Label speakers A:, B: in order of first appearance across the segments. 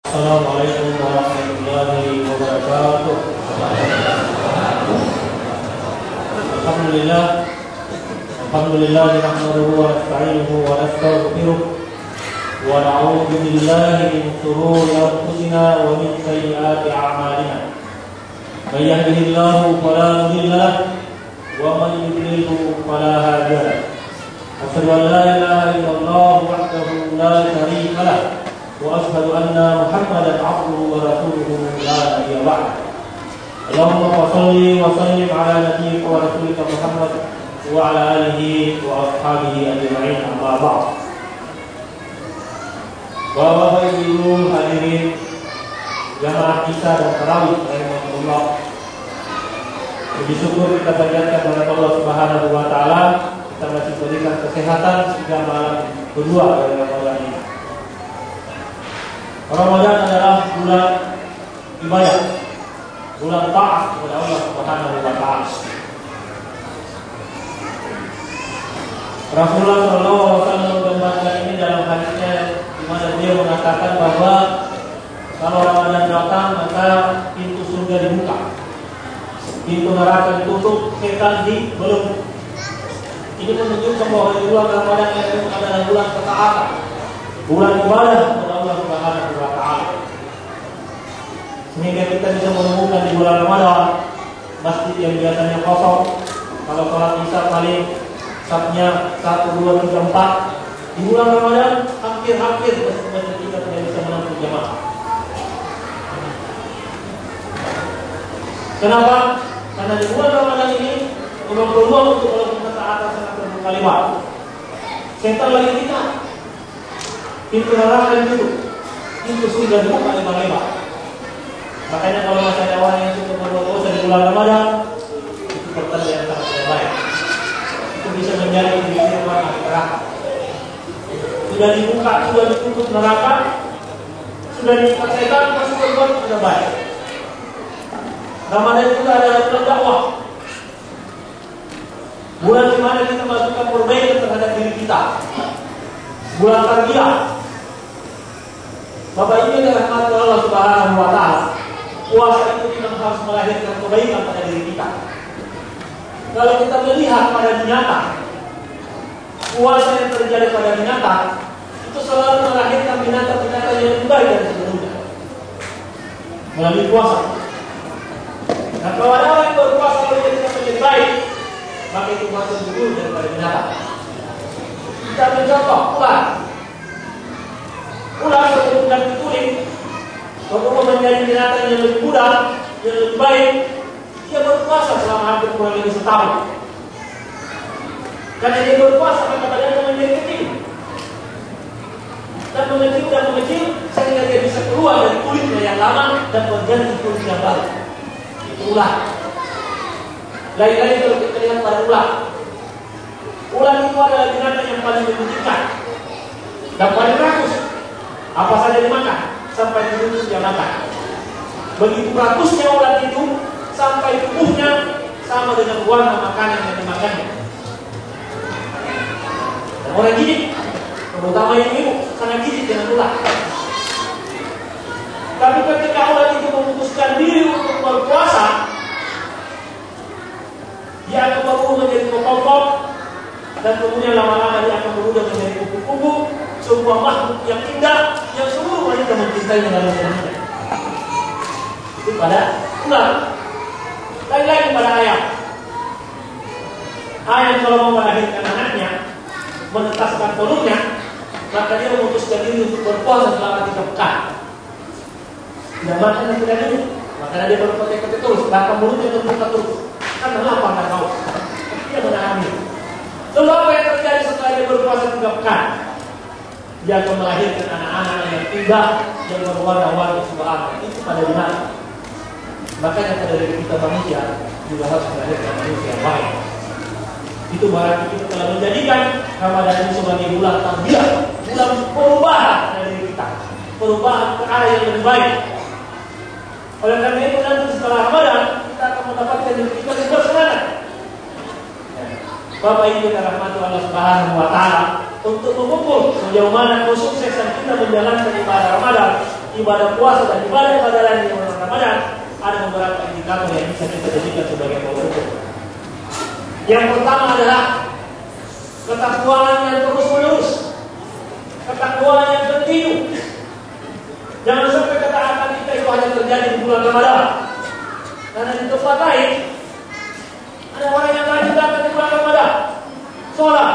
A: Assalamualaikum warahmatullahi wabarakatuh. Alhamdulillah nahmaduhu wa nasta'inuhu wa nastaghfiruh wa na'udzu billahi min shururi anfusina wa min sayyiati a'malina. May yahdihillahu fala mudilla lahu wa man yudlilhu fala hadiya lahu. Asyhadu an la ilaha illallah wahdahu la syarika lahu wa asyhadu anna Muhammadan 'abduhu wa rasuluhu la nabiyya ba'd. Allahumma shalli wa sallim ala nabiyyika wa rasulika Muhammad wa ala alihi wa ashabihi ajma'in, amma ba'd. Bapak Ibu hadirin jamaah Isya dan Tarawih rahimahullah. Puji syukur kita panjatkan kepada Allah Subhanahu wa taala, kita masih diberikan kesehatan hingga malam kedua dari Ramadan ini. Ramadan adalah bulan ibadah, bulan taat kepada Allah Subhanahu wa taala. Rasulullah sallallahu alaihi wasallam menggambarkan ini dalam hadisnya, di mana dia mengatakan bahwa kalau Ramadan datang maka pintu surga dibuka, pintu neraka ditutup, setan dibelenggu. Ini menunjukkan bahwa di bulan Ramadan itu adalah bulan ketaatan, bulan ibadah kepada Allah Subhanahu wa taala. Sehingga kita bisa menemukan di bulan Ramadan masjid yang biasanya kosong, kalau sholat Isya paling safnya 1, 2, 3, 4. Di bulan Ramadan hampir masjid kita tidak bisa menampung jamaah. Kenapa? Karena di bulan Ramadan ini peluang untuk melakukan ketaatan sangat terbuka lebar. Setan lagi kita, pintu neraka ditutup, pintu surga dibuka lebar-lebar. Makanya kalau masih ada orang yang suka berbuat dosa di bulan Ramadan, itu pertanda yang sangat tidak baik. Itu bisa menjadi diri orang neraka. Sudah dibuka, sudah ditutup neraka, sudah dibuka setan, masuk berbuat tidak baik. Ramadan juga adalah bulan dakwah, bulan di mana kita melakukan perbaikan terhadap diri kita, bulan tarbiyah. Bapak Ibu yang dirahmati Allah Subhanahu wa taala, puasa itu memang harus melahirkan kebaikan pada diri kita. Kalau kita melihat pada binatang, puasa yang terjadi pada binatang itu selalu melahirkan binatang-binatang yang lebih baik dari sebelumnya melalui puasa. Nah, kalau ada orang yang berpuasa lalu dia tidak menjadi baik, maka itu puasa dulu daripada binatang. Kita ambil contoh ular. Ular sebelum ganti kulit, untuk menjadi binatang yang lebih mudah, yang lebih baik, dia berpuasa selama hampir kurang lebih setahun. Karena dia berpuasa maka badannya menjadi kecil, dan mengecil sehingga dia bisa keluar dari kulitnya yang lama dan berganti kulit yang baru. Itu ular. Lain-lain kalau kita lihat pada ular. Ular itu adalah binatang yang paling membutuhkan dan paling rakus. Apa saja dimakan sampai tubuhnya dia makan. Begitu rakusnya ular itu sampai tubuhnya sama dengan warna makanan yang dimakannya. Dan orang gini, terutama yang ibu, sangat gigit dengan ular. Tapi ketika ular itu memutuskan diri untuk berpuasa, dia akan berubah menjadi pokok dan kemudian lama-lama dia akan berubah menjadi kupu-kupu, sebuah makhluk yang indah yang seluruh wanita mencintainya dalam hidupnya. Itu pada ular. Lain-lain pada ayam. Ayam kalau mau melahirkan anaknya, menetaskan telurnya, maka dia memutuskan diri untuk berpuasa selama 3 pekan. Tidak makan dan tidak minum, maka dia berpotek-potek terus, bahkan mulutnya terbuka terus. Karena lapar dan haus, dia menahan diri. Lalu apa yang terjadi setelah dia berpuasa 3 pekan? Dia akan melahirkan anak-anak yang indah, yang berwarna-warni subhanallah. Itu pada binatang. Makanya pada diri kita manusia juga harus melahirkan manusia yang baik. Itu berarti kita telah menjadikan Ramadan ini sebagai bulan tarbiyah, bulan perubahan dari diri kita, perubahan ke arah yang lebih baik. Oleh karena itu nanti setelah Ramadan kita akan mendapatkan diri kita yang bersemangat. Bapak Ibu yang dirahmati Allah Subhanahu wa taala, untuk mengukur sejauh mana kesuksesan kita menjalankan ibadah Ramadan, ibadah puasa dan ibadah lain di bulan Ramadan, ada beberapa indikator yang bisa kita jadikan sebagai pengukur. Yang pertama adalah ketakwaan yang terus-menerus, ketakwaan yang kontinu. Jangan sampai ketaatan kita itu hanya terjadi di bulan Ramadan. Karena di tempat lain ada orang yang rajin datang di bulan Ramadan, sholat.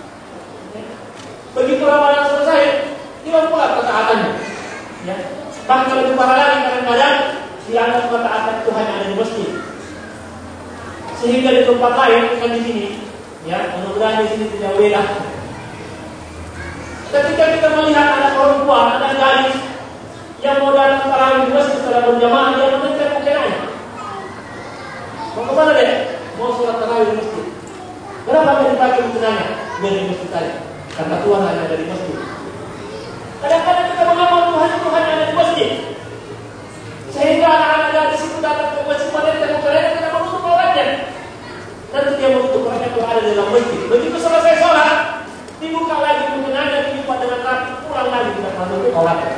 A: Begitu Ramadan selesai, hilang pula ketaatannya. Ya. Bahkan lebih parah lagi kadang-kadang dianggap ketaatan itu hanya ada di masjid. Sehingga di tempat lain, bukan di sini, ya, mudah-mudahan di sini tidak beda. Ketika kita melihat anak perempuan, anak gadis yang mau datang tarawih di masjid secara berjamaah, dia menentang mukanya. Mau kemana deh? Mau sholat tarawih di masjid. Kenapa dia dipakai mukenanya? Biar di masjid tadi. Karena Tuhan hanya ada di masjid. Kadang-kadang kita mengamal Tuhan itu hanya ada di masjid. Sehingga anak-anak gadis itu datang ke masjid, menentang mukanya, kita menutup auratnya. Nanti dia menutup auratnya kalau ada di dalam masjid. Begitu selesai sholat, dibuka lagi mukenanya, dijumpa dengan rapi, pulang lagi tidak menutup auratnya.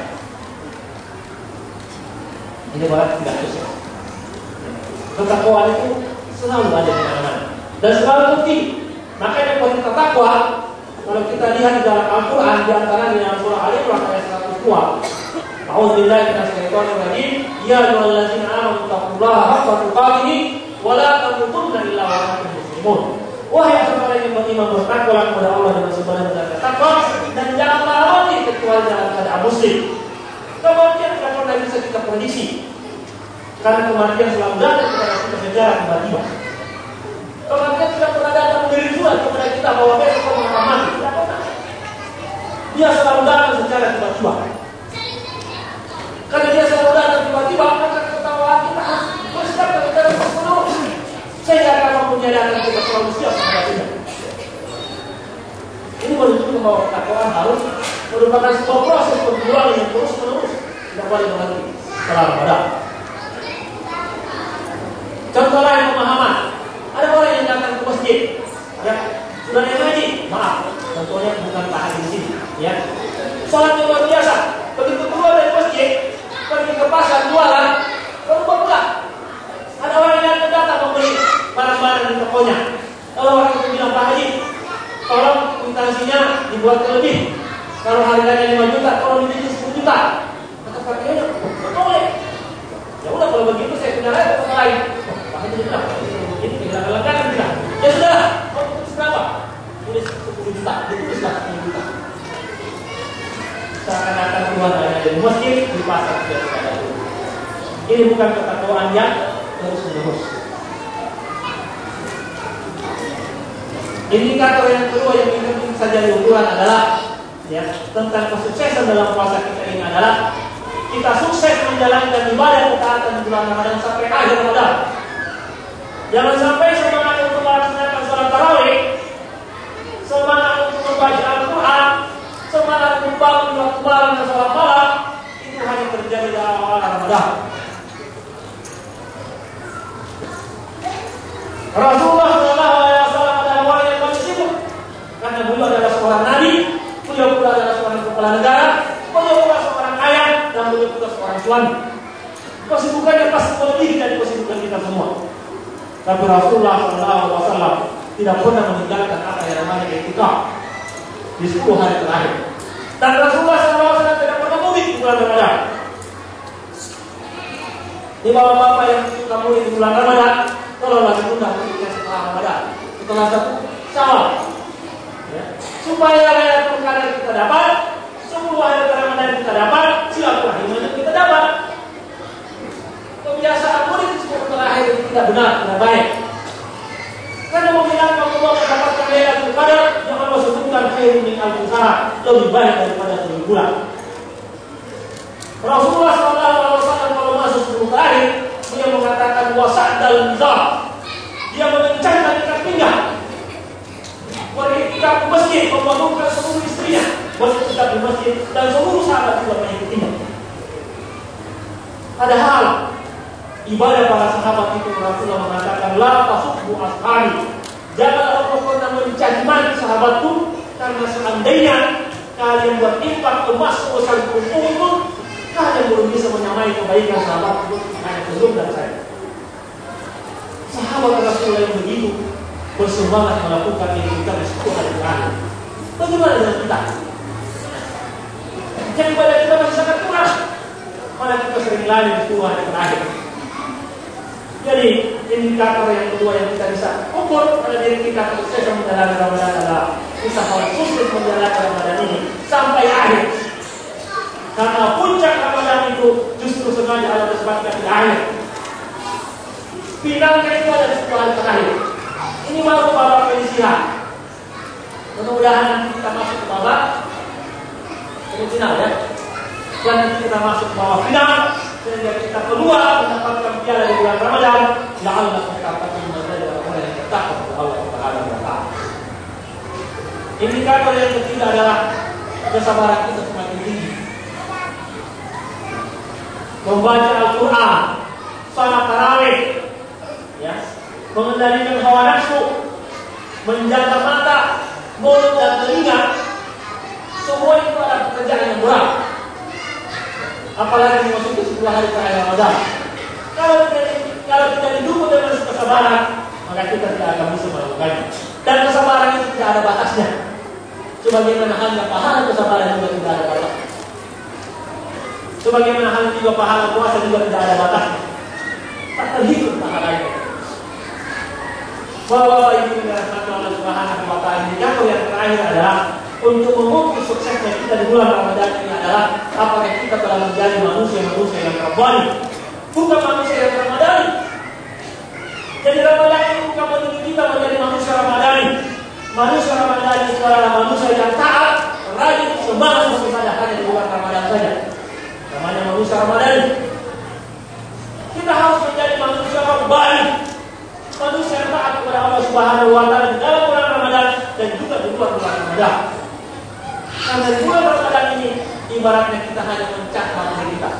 A: Ini orang tidak susah. Ketakwaan itu selalu ada di mana-mana dan selalu penting. Makanya kualitas takwa, kalau kita lihat di dalam Al-Quran, di antaranya dalam surah Al-Imran ayat 102. A'udzubillahi minasyaitonir rajim. Ya ayyuhallazina amanu taqullaha haqqa tuqatih wa la tamutunna illa wa antum muslimun. Wahai orang yang beriman, bertakwalah kepada Allah dengan sebenar-benarnya takwa dan janganlah mati kecuali dalam keadaan muslim. Kematian tidak pernah bisa kita prediksi, karena kematian selalu datang kepada kita secara tiba-tiba. Kematian tidak pernah datang memberi surat kepada kita bahwa besok kamu akan mati. Tidak pernah. Dia selalu datang secara tiba-tiba. Karena dia selalu datang tiba-tiba, maka ketakwaan kita harus bersiap secara terus-menerus. Sehingga kalau punya datang kita selalu siap menghadapinya. Ini menunjukkan bahwa ketakwaan harus merupakan sebuah proses perjuangan yang terus-menerus, tidak boleh berhenti setelah Ramadan. Contoh lain pemahaman. Ada orang yang datang ke masjid, ya, sudah naik haji, maaf, contohnya bukan Pak Haji di sini, ya. Sholatnya luar biasa. Begitu keluar dari masjid, pergi ke pasar jualan, baru pulang. Ada orang yang datang membeli barang-barang di tokonya. Kalau orang itu bilang, Pak Haji, tolong kwitansinya dibuat lebih. Kalau harganya 5 juta, kalau ini 10 juta, kata pakainya, boleh. Ya udah, kalau begitu saya pindah lagi ke tempat lain. Pakainya bilang, ini kehilangan langganan kita. Ya sudah, mau tulis berapa? Tulis 10 juta, ditulislah 10 juta. Seakan-akan Tuhan hanya ada di masjid, di pasar tidak ada. Ini bukan ketakwaan yang terus-menerus. Indikator yang kedua yang penting saja diukuran adalah, ya, tentang kesuksesan dalam puasa kita ini adalah kita sukses menjalankan ibadah ketaatan di bulan Ramadan sampai akhir Ramadan. Jangan sampai semangat untuk melaksanakan sholat tarawih, semangat untuk membaca Al-Quran, semangat untuk bangun waktu malam dan sholat malam itu hanya terjadi dalam awal Ramadan. Rasulullah SAW adalah orang yang paling sibuk karena beliau adalah seorang nabi, beliau pula adalah seorang kepala negara, beliau pula seorang ayah, dan beliau pula seorang suami. Kesibukannya pasti lebih dari kesibukan kita semua. Tapi Rasulullah SAW tidak pernah meninggalkan apa yang namanya etika di 10 hari terakhir. Dan Rasulullah SAW tidak pernah mudik di bulan Ramadan. Di bapak-bapak yang suka mudik di bulan Ramadan, kalau lagi undang mudiknya setelah Ramadan, setelah 1 Syawal. Ya. Supaya Lailatul Qadar kita dapat, 10 hari Ramadan kita dapat, silaturahim kita dapat. Kebiasaan mudik di 10 terakhir itu tidak benar, tidak baik. Karena mengingat Allah mendapatkan Lailatul Qadar, jangan sebutkan khairun min alfi syahr, lebih baik daripada 1000 bulan. Rasulullah SAW kalau masuk 10 terakhir, dia mengatakan wasa'dal mizar. Dia mengencangkan ikat pinggang. Beriktikaf di masjid, membangunkan seluruh istrinya beriktikaf di masjid, dan seluruh sahabat juga mengikutinya. Padahal ibadah para sahabat itu Rasulullah mengatakan la tasubbu ashabi. Janganlah engkau pernah mencaci maki sahabatku, karena seandainya kalian buat infak emas sebesar 10 pun, yang belum bisa menyamai kebaikan sahabat itu hanya belum dan saya. Sahabat Rasulullah yang begitu bersemangat melakukan yang kita di 10 hari terakhir. Bagaimana dengan kita? Yang ibadah kita masih sangat kurang. Mana kita sering lalai di 10 hari terakhir. Jadi indikator yang kedua yang kita bisa ukur pada diri kita sukses menjalani Ramadan adalah usaha sukses menjalani Ramadan ini sampai akhir. Karena puncak Ramadan itu justru sengaja Allah sebabkan di akhir. Finalnya itu ada di 10 hari terakhir. Ini baru babak penyisihan. Mudah-mudahan nanti kita masuk ke babak semifinal ya. Dan nanti kita masuk ke babak final sehingga kita keluar mendapatkan piala di bulan Ramadan. La'alla kita akan menjadi orang yang bertakwa kepada Allah Subhanahu wa taala. Indikator yang ketiga adalah kesabaran kita semakin tinggi. Membaca Al-Quran, salat tarawih, ya, mengendalikan hawa nafsu, menjaga mata, mulut dan telinga, semua itu adalah pekerjaan yang berat. Apalagi memasuki 10 hari terakhir Ramadan. Kalau tidak didukung dengan kesabaran, maka kita tidak akan bisa melakukannya. Dan kesabaran itu tidak ada batasnya. Sebagaimana halnya pahala kesabaran juga tidak ada batasnya. Sebagaimana halnya juga pahala puasa juga tidak ada batasnya. Tak terhitung pahalanya. Bapak Ibu yang dirahmati Allah Subhanahu wa taala, indikator yang terakhir adalah untuk mengukur suksesnya kita di bulan Ramadan ini adalah apakah kita telah menjadi manusia-manusia yang rabbani, bukan manusia yang ramadhani. Jadi Ramadan itu bukan menuntut kita menjadi manusia ramadhani. Manusia ramadhani itu adalah manusia yang taat, rajin, semangat beribadah hanya di bulan Ramadan saja. Namanya manusia ramadhani. Kita harus menjadi manusia rabbani, manusia yang taat kepada Allah Subhanahu wa taala di dalam bulan Ramadan dan juga di luar bulan Ramadan. Karena di bulan Ramadan ini ibaratnya kita hanya mencat materi kita.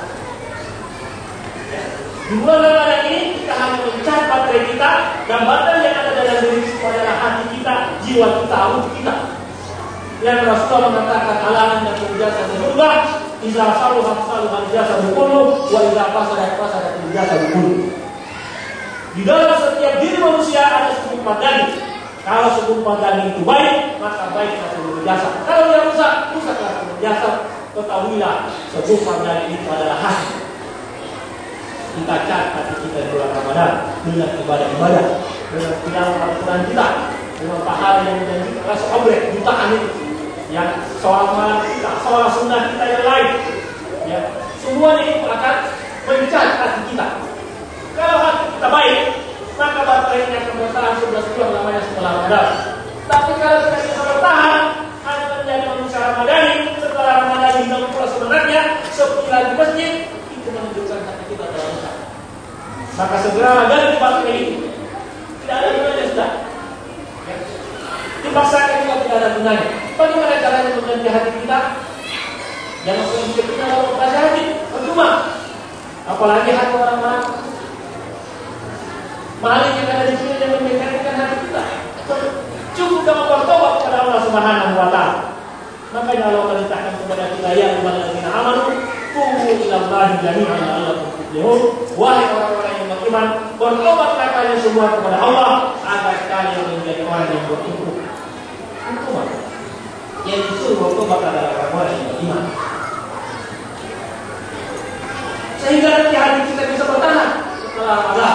A: Di bulan Ramadan ini kita hanya mencat materi kita dan badan yang ada dalam diri itu adalah hati kita, jiwa kita, ruh kita. Yang Rasulullah mengatakan alaman dan berjasa berubah, iza saluhat saluhat jasa berkullu, wa iza fasadat berjasa berkullu. Di dalam setiap diri manusia ada segumpal daging. Kalau segumpal daging itu baik, maka baik akan berjasa. Kalau dia rusak, rusak akan berjasa. Ketahuilah, segumpal daging itu adalah hati. Kita cat hati kita di bulan Ramadan dengan ibadah-ibadah, dengan tilawaah Al-Quran kita, dengan pahala yang menjanjikan rasa obrek jutaan itu. Ya, soal malam kita, soal sunnah kita yang lain. Ya, semuanya itu akan mencat hati kita. Kalau hati kita baik, maka baterainya akan bertahan 11 bulan lamanya setelah Ramadan. Tapi kalau kita bisa bertahan, hanya menjadi manusia Ramadhani, setelah Ramadan hilang pula sebenarnya, seperti lagi masjid, itu menunjukkan hati kita telah rusak. Maka segera ganti baterai itu. Tidak ada gunanya sudah. Ya. Dipaksakan juga tidak ada gunanya. Bagaimana caranya mengganti hati kita? Jangan berpikir kita lalu membaca hati, percuma. Apalagi hati orang-orang maling yang ada di sini yang memikirkan hati kita. Cukup dengan bertobat kepada Allah Subhanahu wa taala. Makanya Allah perintahkan kepada kita ya ayyuhallazina amanu tubu ilallahi jami'an la'allakum tuflihun. Wahai orang-orang yang beriman, bertobatlah kalian semua kepada Allah agar kalian menjadi orang yang beruntung. Untung. Yang disuruh bertobat adalah orang-orang yang beriman. Sehingga nanti hati kita bisa bertahan setelah Ramadan.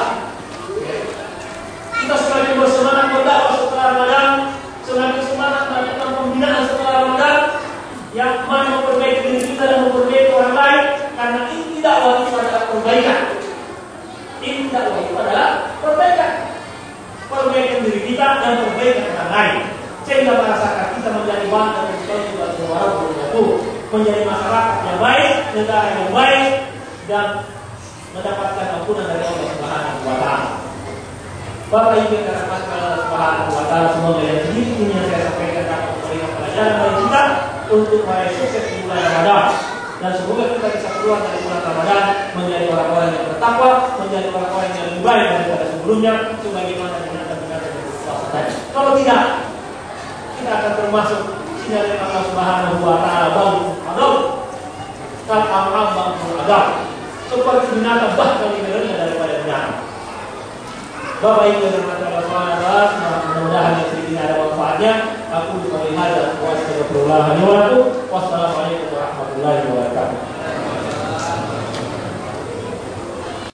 A: Kita semakin bersemangat berdakwah setelah Ramadan, semakin semangat melakukan pembinaan setelah Ramadan, yang mana memperbaiki diri kita dan memperbaiki orang lain, karena inti dakwah itu adalah perbaikan. Inti dakwah itu adalah perbaikan, perbaikan diri kita dan perbaikan orang lain, sehingga merasakan kita menjadi bangsa dan juga menjadi masyarakat yang baik, negara yang baik, dan mendapatkan ampunan dari Allah Subhanahu wa taala. Bapak Ibu yang dirahmati Allah Subhanahu wa taala, semoga yang sedikit ini yang saya sampaikan dapat memberikan pelajaran bagi kita untuk meraih sukses di bulan Ramadan, dan semoga kita bisa keluar dari bulan Ramadan menjadi orang-orang yang bertakwa, menjadi orang-orang yang lebih baik daripada sebelumnya, sebagaimana binatang-binatang yang berpuasa tadi. Kalau tidak, kita akan termasuk sinar Allah Subhanahu wa taala bagi Al-Am Adam, seperti binatang bahkan lebih rendah daripada binatang. Bapak Ibu yang dirahmati Allah, mudah-mudahan yang sedikit ada manfaatnya. Aku berkali-kali wassalamualaikum warahmatullahi wabarakatuh.